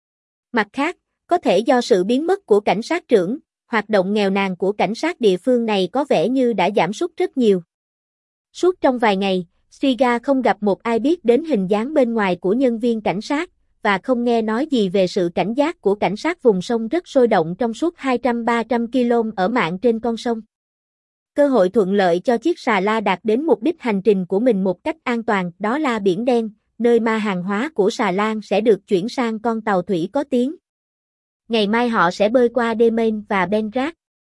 Mặt khác, có thể do sự biến mất của cảnh sát trưởng, hoạt động nghèo nàn của cảnh sát địa phương này có vẻ như đã giảm sút rất nhiều. Suốt trong vài ngày, Siga không gặp một ai biết đến hình dáng bên ngoài của nhân viên cảnh sát, và không nghe nói gì về sự cảnh giác của cảnh sát vùng sông rất sôi động trong suốt hai trăm ba trăm ki lô mét ở mạn trên con sông. Cơ hội thuận lợi cho chiếc xà la đạt đến mục đích hành trình của mình một cách an toàn, đó là Biển Đen, nơi mà hàng hóa của xà lan sẽ được chuyển sang con tàu thủy có tiếng. Ngày mai họ sẽ bơi qua Demen và Belgrade.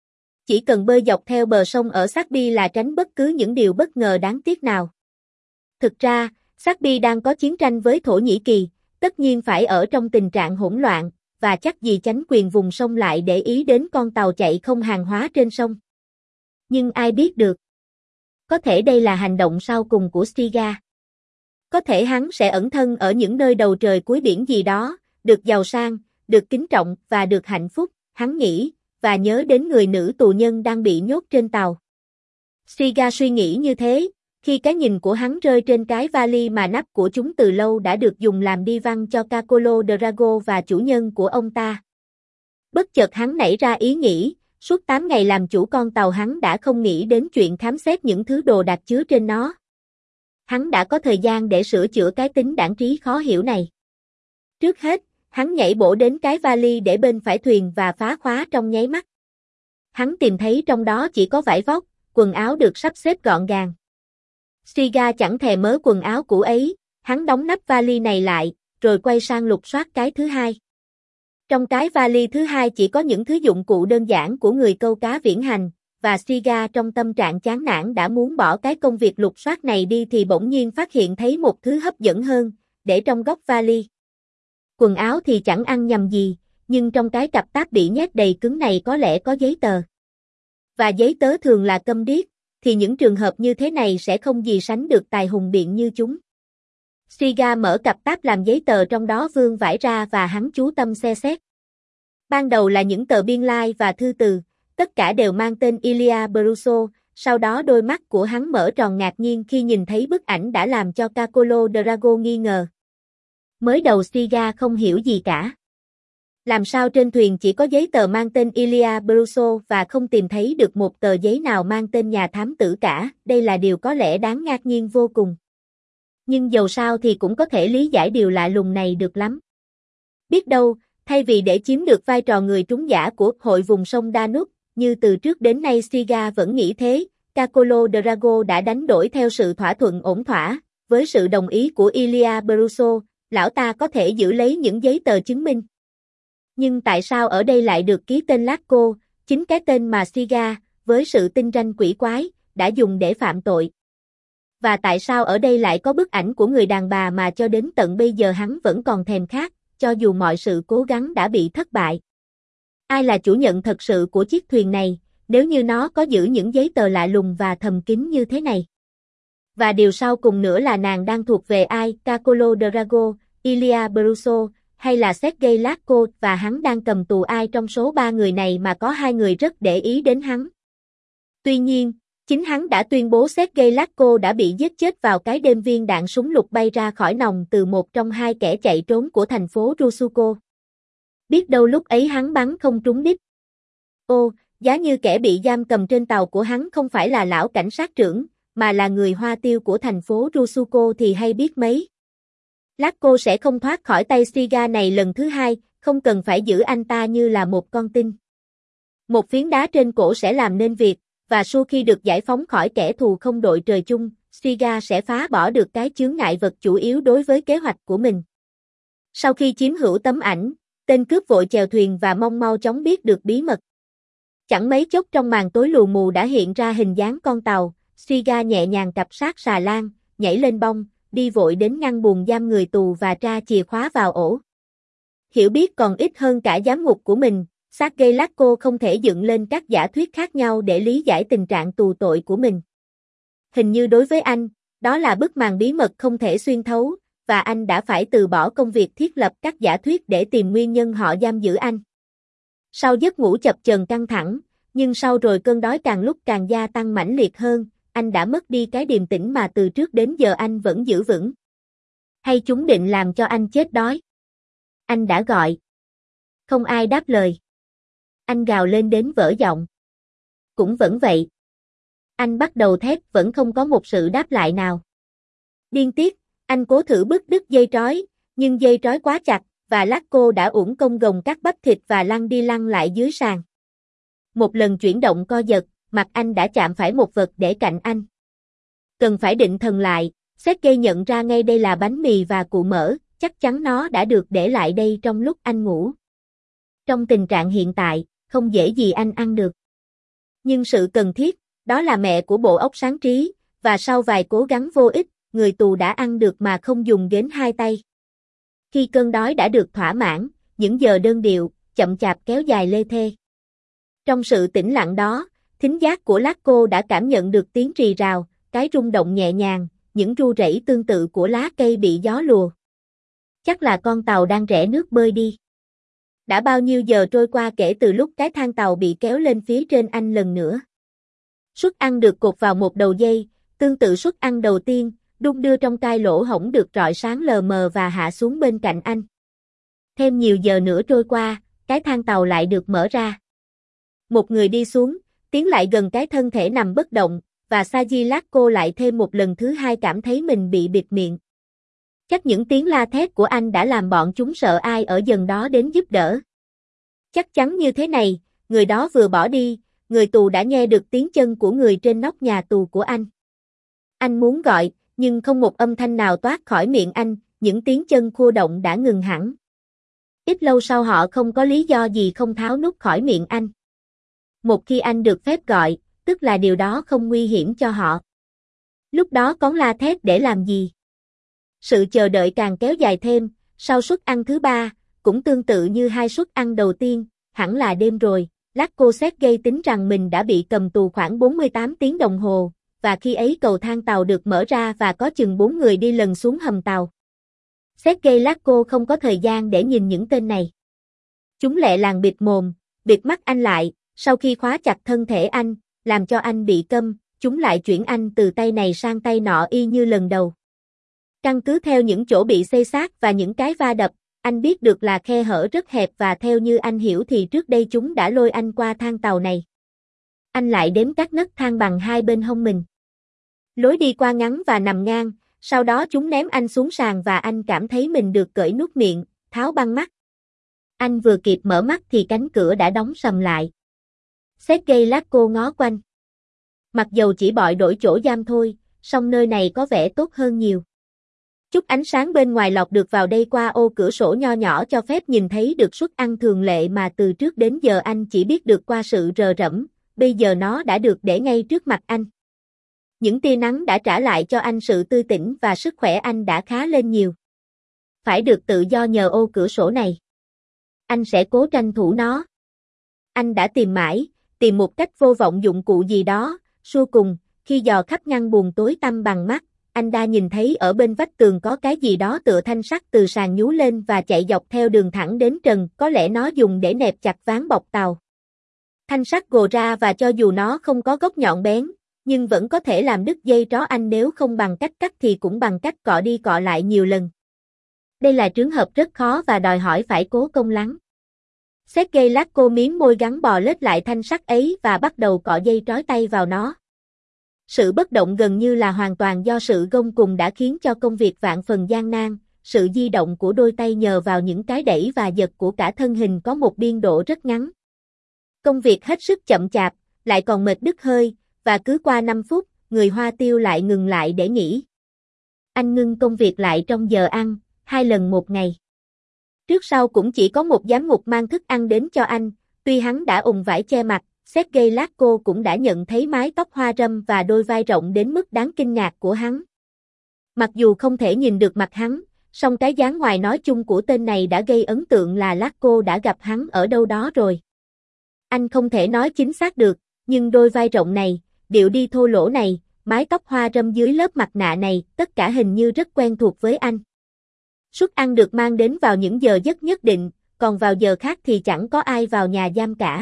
Chỉ cần bơi dọc theo bờ sông ở Serbi là tránh bất cứ những điều bất ngờ đáng tiếc nào. Thực ra, Serbi đang có chiến tranh với Thổ Nhĩ Kỳ, tất nhiên phải ở trong tình trạng hỗn loạn, và chắc gì chánh quyền vùng sông lại để ý đến con tàu chạy không hàng hóa trên sông. Nhưng ai biết được? Có thể đây là hành động sau cùng của Siga. Có thể hắn sẽ ẩn thân ở những nơi đầu trời cuối biển gì đó, được giàu sang, được kính trọng và được hạnh phúc, hắn nghĩ, và nhớ đến người nữ tù nhân đang bị nhốt trên tàu. Siga suy nghĩ như thế, khi cái nhìn của hắn rơi trên cái vali mà nắp của chúng từ lâu đã được dùng làm đi văn cho Carcolo Drago và chủ nhân của ông ta. Bất chợt hắn nảy ra ý nghĩ, suốt tám ngày làm chủ con tàu hắn đã không nghĩ đến chuyện khám xét những thứ đồ đạc chứa trên nó. Hắn đã có thời gian để sửa chữa cái tính đãng trí khó hiểu này. Trước hết, hắn nhảy bổ đến cái vali để bên phải thuyền và phá khóa trong nháy mắt. Hắn tìm thấy trong đó chỉ có vải vóc, quần áo được sắp xếp gọn gàng. Siga chẳng thèm mớ quần áo cũ ấy, hắn đóng nắp vali này lại, rồi quay sang lục soát cái thứ hai. Trong cái vali thứ hai chỉ có những thứ dụng cụ đơn giản của người câu cá viễn hành, và Siga trong tâm trạng chán nản đã muốn bỏ cái công việc lục soát này đi thì bỗng nhiên phát hiện thấy một thứ hấp dẫn hơn, để trong góc vali. Quần áo thì chẳng ăn nhầm gì, nhưng trong cái cặp táp bị nhét đầy cứng này có lẽ có giấy tờ. Và giấy tớ thường là câm điếc, thì những trường hợp như thế này sẽ không gì sánh được tài hùng biện như chúng. Siga mở cặp táp làm giấy tờ trong đó vương vải ra và hắn chú tâm xem xét. Ban đầu là những tờ biên lai và thư từ, tất cả đều mang tên Ilia Bruso, sau đó đôi mắt của hắn mở tròn ngạc nhiên khi nhìn thấy bức ảnh đã làm cho Carcolo Drago nghi ngờ. Mới đầu Siga không hiểu gì cả. Làm sao trên thuyền chỉ có giấy tờ mang tên Ilia Bruso và không tìm thấy được một tờ giấy nào mang tên nhà thám tử cả, đây là điều có lẽ đáng ngạc nhiên vô cùng. Nhưng dầu sao thì cũng có thể lý giải điều lạ lùng này được lắm. Biết đâu, thay vì để chiếm được vai trò người trúng giả của hội vùng sông Danube, như từ trước đến nay Siga vẫn nghĩ thế, Carcolo Drago đã đánh đổi theo sự thỏa thuận ổn thỏa, với sự đồng ý của Ilia Bruso, lão ta có thể giữ lấy những giấy tờ chứng minh. Nhưng tại sao ở đây lại được ký tên Lacco, chính cái tên mà Siga, với sự tinh ranh quỷ quái, đã dùng để phạm tội? Và tại sao ở đây lại có bức ảnh của người đàn bà mà cho đến tận bây giờ hắn vẫn còn thèm khát, cho dù mọi sự cố gắng đã bị thất bại? Ai là chủ nhân thật sự của chiếc thuyền này, nếu như nó có giữ những giấy tờ lạ lùng và thầm kín như thế này? Và điều sau cùng nữa là nàng đang thuộc về ai, Carcolo Drago, Ilia Bruso, hay là Sergei Lacco, và hắn đang cầm tù ai trong số ba người này mà có hai người rất để ý đến hắn? Tuy nhiên, chính hắn đã tuyên bố Sergei Lacco đã bị giết chết vào cái đêm viên đạn súng lục bay ra khỏi nòng từ một trong hai kẻ chạy trốn của thành phố Rusuko. Biết đâu lúc ấy hắn bắn không trúng đích. Ô, giá như kẻ bị giam cầm trên tàu của hắn không phải là lão cảnh sát trưởng, mà là người hoa tiêu của thành phố Rusuko thì hay biết mấy. Lacco sẽ không thoát khỏi tay Siga này lần thứ hai, không cần phải giữ anh ta như là một con tin. Một phiến đá trên cổ sẽ làm nên việc, và sau khi được giải phóng khỏi kẻ thù không đội trời chung, Siga sẽ phá bỏ được cái chướng ngại vật chủ yếu đối với kế hoạch của mình. Sau khi chiếm hữu tấm ảnh, tên cướp vội chèo thuyền và mong mau chóng biết được bí mật. Chẳng mấy chốc trong màn tối lù mù đã hiện ra hình dáng con tàu, Siga nhẹ nhàng cặp sát xà lan, nhảy lên bông, đi vội đến ngăn buồng giam người tù và tra chìa khóa vào ổ. Hiểu biết còn ít hơn cả giám ngục của mình, Sergei Lacco không thể dựng lên các giả thuyết khác nhau để lý giải tình trạng tù tội của mình. Hình như đối với anh, đó là bức màn bí mật không thể xuyên thấu, và anh đã phải từ bỏ công việc thiết lập các giả thuyết để tìm nguyên nhân họ giam giữ anh. Sau giấc ngủ chập chờn căng thẳng, nhưng sau rồi cơn đói càng lúc càng gia tăng mãnh liệt hơn, anh đã mất đi cái điềm tĩnh mà từ trước đến giờ anh vẫn giữ vững. Hay chúng định làm cho anh chết đói? Anh đã gọi. Không ai đáp lời. Anh gào lên đến vỡ giọng. Cũng vẫn vậy. Anh bắt đầu thét vẫn không có một sự đáp lại nào. Điên tiết, anh cố thử bứt đứt dây trói, nhưng dây trói quá chặt, và Lacco đã uổng công gồng các bắp thịt và lăn đi lăn lại dưới sàn. Một lần chuyển động co giật, mặt anh đã chạm phải một vật để cạnh anh. Cần phải định thần lại, Sergei nhận ra ngay đây là bánh mì và cụ mỡ, chắc chắn nó đã được để lại đây trong lúc anh ngủ. Trong tình trạng hiện tại, không dễ gì anh ăn được. Nhưng sự cần thiết, đó là mẹ của bộ óc sáng trí, và sau vài cố gắng vô ích, người tù đã ăn được mà không dùng đến hai tay. Khi cơn đói đã được thỏa mãn, những giờ đơn điệu, chậm chạp kéo dài lê thê. Trong sự tĩnh lặng đó, thính giác của Lacco đã cảm nhận được tiếng rì rào, cái rung động nhẹ nhàng, những ru rẫy tương tự của lá cây bị gió lùa. Chắc là con tàu đang rẽ nước bơi đi. Đã bao nhiêu giờ trôi qua kể từ lúc cái thang tàu bị kéo lên phía trên anh lần nữa. Suất ăn được cột vào một đầu dây, tương tự suất ăn đầu tiên, đung đưa trong cái lỗ hổng được rọi sáng lờ mờ và hạ xuống bên cạnh anh. Thêm nhiều giờ nữa trôi qua, cái thang tàu lại được mở ra. Một người đi xuống, tiến lại gần cái thân thể nằm bất động, và Sajilako lại thêm một lần thứ hai cảm thấy mình bị bịt miệng. Chắc những tiếng la thét của anh đã làm bọn chúng sợ ai ở gần đó đến giúp đỡ. Chắc chắn như thế này, người đó vừa bỏ đi, người tù đã nghe được tiếng chân của người trên nóc nhà tù của anh. Anh muốn gọi, nhưng không một âm thanh nào toát khỏi miệng anh, những tiếng chân khua động đã ngừng hẳn. Ít lâu sau họ không có lý do gì không tháo nút khỏi miệng anh. Một khi anh được phép gọi, tức là điều đó không nguy hiểm cho họ. Lúc đó có la thét để làm gì? Sự chờ đợi càng kéo dài thêm, sau suất ăn thứ ba, cũng tương tự như hai suất ăn đầu tiên, hẳn là đêm rồi, Lacko Sergei tính rằng mình đã bị cầm tù khoảng bốn mươi tám tiếng đồng hồ, và khi ấy cầu thang tàu được mở ra và có chừng bốn người đi lần xuống hầm tàu. Sergei Lacko không có thời gian để nhìn những tên này. Chúng lẹ làng bịt mồm, bịt mắt anh lại, sau khi khóa chặt thân thể anh, làm cho anh bị câm, chúng lại chuyển anh từ tay này sang tay nọ y như lần đầu. Căn cứ theo những chỗ bị xây xát và những cái va đập, anh biết được là khe hở rất hẹp và theo như anh hiểu thì trước đây chúng đã lôi anh qua thang tàu này. Anh lại đếm các nấc thang bằng hai bên hông mình. Lối đi qua ngắn và nằm ngang, sau đó chúng ném anh xuống sàn và anh cảm thấy mình được cởi nút miệng, tháo băng mắt. Anh vừa kịp mở mắt thì cánh cửa đã đóng sầm lại. Sergei Lacko ngó quanh. Mặc dầu chỉ bọi đổi chỗ giam thôi, song nơi này có vẻ tốt hơn nhiều. Chút ánh sáng bên ngoài lọt được vào đây qua ô cửa sổ nho nhỏ cho phép nhìn thấy được suất ăn thường lệ mà từ trước đến giờ anh chỉ biết được qua sự rờ rẫm, bây giờ nó đã được để ngay trước mặt anh. Những tia nắng đã trả lại cho anh sự tươi tỉnh và sức khỏe anh đã khá lên nhiều. Phải được tự do nhờ ô cửa sổ này. Anh sẽ cố tranh thủ nó. Anh đã tìm mãi, tìm một cách vô vọng dụng cụ gì đó, sau cùng, khi dò khắp ngăn buồng tối tăm bằng mắt, anh đã nhìn thấy ở bên vách tường có cái gì đó tựa thanh sắt từ sàn nhú lên và chạy dọc theo đường thẳng đến trần, có lẽ nó dùng để nẹp chặt ván bọc tàu. Thanh sắt gồ ra và cho dù nó không có gốc nhọn bén, nhưng vẫn có thể làm đứt dây trói anh nếu không bằng cách cắt thì cũng bằng cách cọ đi cọ lại nhiều lần. Đây là trường hợp rất khó và đòi hỏi phải cố công lắng. Sergei Lacko miếm môi gắn bò lết lại thanh sắt ấy và bắt đầu cọ dây trói tay vào nó. Sự bất động gần như là hoàn toàn do sự gông cùng đã khiến cho công việc vạn phần gian nan, sự di động của đôi tay nhờ vào những cái đẩy và giật của cả thân hình có một biên độ rất ngắn. Công việc hết sức chậm chạp, lại còn mệt đứt hơi, và cứ qua năm phút, người Hoa Tiêu lại ngừng lại để nghỉ. Anh ngưng công việc lại trong giờ ăn, hai lần một ngày. Trước sau cũng chỉ có một giám ngục mang thức ăn đến cho anh, tuy hắn đã ùng vải che mặt, Sergei Lacko cũng đã nhận thấy mái tóc hoa râm và đôi vai rộng đến mức đáng kinh ngạc của hắn. Mặc dù không thể nhìn được mặt hắn, song cái dáng ngoài nói chung của tên này đã gây ấn tượng là Lacko đã gặp hắn ở đâu đó rồi. Anh không thể nói chính xác được, nhưng đôi vai rộng này, điệu đi thô lỗ này, mái tóc hoa râm dưới lớp mặt nạ này, tất cả hình như rất quen thuộc với anh. Suất ăn được mang đến vào những giờ giấc nhất định, còn vào giờ khác thì chẳng có ai vào nhà giam cả.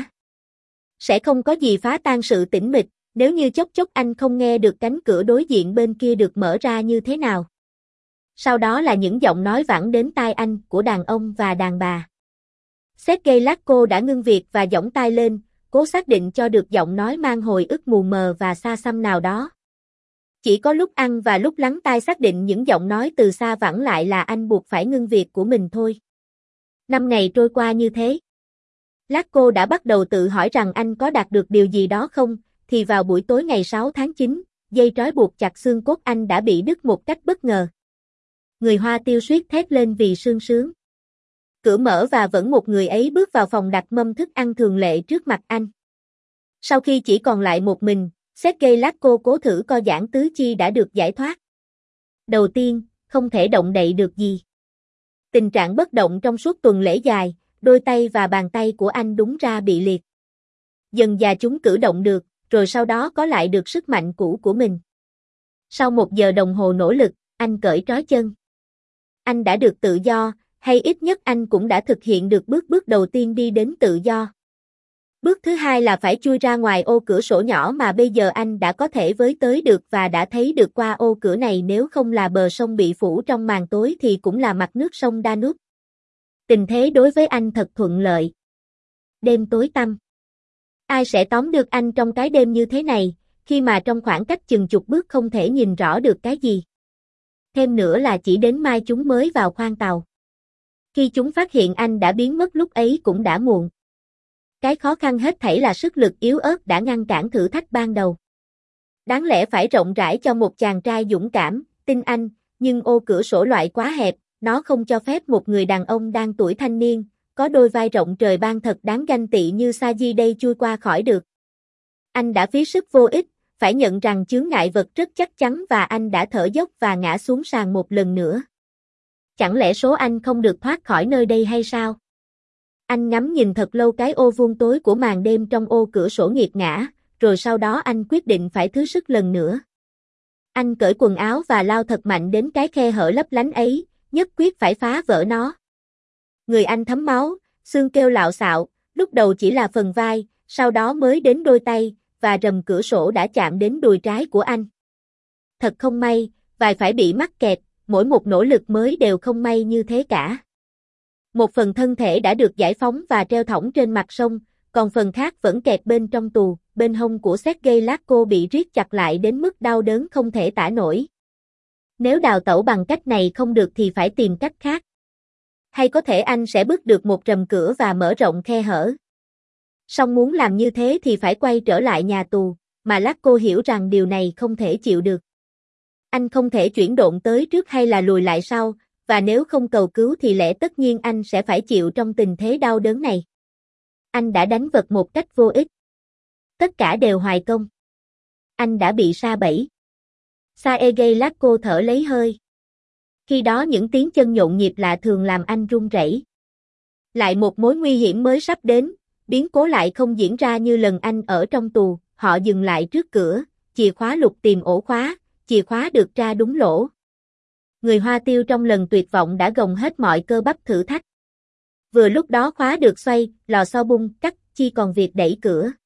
Sẽ không có gì phá tan sự tĩnh mịch, nếu như chốc chốc anh không nghe được cánh cửa đối diện bên kia được mở ra như thế nào. Sau đó là những giọng nói vẳng đến tai anh của đàn ông và đàn bà. Sergei Lacko đã ngưng việc và giỏng tai lên, cố xác định cho được giọng nói mang hồi ức mù mờ và xa xăm nào đó. Chỉ có lúc ăn và lúc lắng tai xác định những giọng nói từ xa vẳng lại là anh buộc phải ngưng việc của mình thôi. Năm ngày trôi qua như thế. Lacko đã bắt đầu tự hỏi rằng anh có đạt được điều gì đó không, thì vào buổi tối ngày sáu tháng chín, dây trói buộc chặt xương cốt anh đã bị đứt một cách bất ngờ. Người Hoa Tiêu suýt thét lên vì sương sướng. Cửa mở và vẫn một người ấy bước vào phòng đặt mâm thức ăn thường lệ trước mặt anh. Sau khi chỉ còn lại một mình, Sergei Lacko cố thử co giãn tứ chi đã được giải thoát. Đầu tiên, không thể động đậy được gì. Tình trạng bất động trong suốt tuần lễ dài, đôi tay và bàn tay của anh đúng ra bị liệt. Dần dà chúng cử động được, rồi sau đó có lại được sức mạnh cũ của mình. Sau một giờ đồng hồ nỗ lực, anh cởi trói chân. Anh đã được tự do, hay ít nhất anh cũng đã thực hiện được bước bước đầu tiên đi đến tự do. Bước thứ hai là phải chui ra ngoài ô cửa sổ nhỏ mà bây giờ anh đã có thể với tới được và đã thấy được qua ô cửa này, nếu không là bờ sông bị phủ trong màn tối thì cũng là mặt nước sông Danube. Tình thế đối với anh thật thuận lợi. Đêm tối tăm. Ai sẽ tóm được anh trong cái đêm như thế này, khi mà trong khoảng cách chừng chục bước không thể nhìn rõ được cái gì. Thêm nữa là chỉ đến mai chúng mới vào khoang tàu. Khi chúng phát hiện anh đã biến mất lúc ấy cũng đã muộn. Cái khó khăn hết thảy là sức lực yếu ớt đã ngăn cản thử thách ban đầu. Đáng lẽ phải rộng rãi cho một chàng trai dũng cảm, tin anh, nhưng ô cửa sổ loại quá hẹp, nó không cho phép một người đàn ông đang tuổi thanh niên, có đôi vai rộng trời ban thật đáng ganh tị như Saji đây chui qua khỏi được. Anh đã phí sức vô ích, phải nhận rằng chướng ngại vật rất chắc chắn và anh đã thở dốc và ngã xuống sàn một lần nữa. Chẳng lẽ số anh không được thoát khỏi nơi đây hay sao? Anh ngắm nhìn thật lâu cái ô vuông tối của màn đêm trong ô cửa sổ nghiệt ngã, rồi sau đó anh quyết định phải thử sức lần nữa. Anh cởi quần áo và lao thật mạnh đến cái khe hở lấp lánh ấy, nhất quyết phải phá vỡ nó. Người anh thấm máu, xương kêu lạo xạo, lúc đầu chỉ là phần vai, sau đó mới đến đôi tay, và rèm cửa sổ đã chạm đến đùi trái của anh. Thật không may, vai phải bị mắc kẹt, mỗi một nỗ lực mới đều không may như thế cả. Một phần thân thể đã được giải phóng và treo thõng trên mặt sông, còn phần khác vẫn kẹt bên trong tù, bên hông của Sergei Lakko bị riết chặt lại đến mức đau đớn không thể tả nổi. Nếu đào tẩu bằng cách này không được thì phải tìm cách khác. Hay có thể anh sẽ bước được một rèm cửa và mở rộng khe hở. Song muốn làm như thế thì phải quay trở lại nhà tù, mà Lakko hiểu rằng điều này không thể chịu được. Anh không thể chuyển độn tới trước hay là lùi lại sau, và nếu không cầu cứu thì lẽ tất nhiên anh sẽ phải chịu trong tình thế đau đớn này. Anh đã đánh vật một cách vô ích. Tất cả đều hoài công. Anh đã bị sa bẫy. Sergei Lakko thở lấy hơi. Khi đó những tiếng chân nhộn nhịp lạ thường làm anh run rẩy. Lại một mối nguy hiểm mới sắp đến, biến cố lại không diễn ra như lần anh ở trong tù, họ dừng lại trước cửa, chìa khóa lục tìm ổ khóa, chìa khóa được tra đúng lỗ. Người Hoa Tiêu trong lần tuyệt vọng đã gồng hết mọi cơ bắp thử thách. Vừa lúc đó khóa được xoay, lò xo bung, cắt, chỉ còn việc đẩy cửa.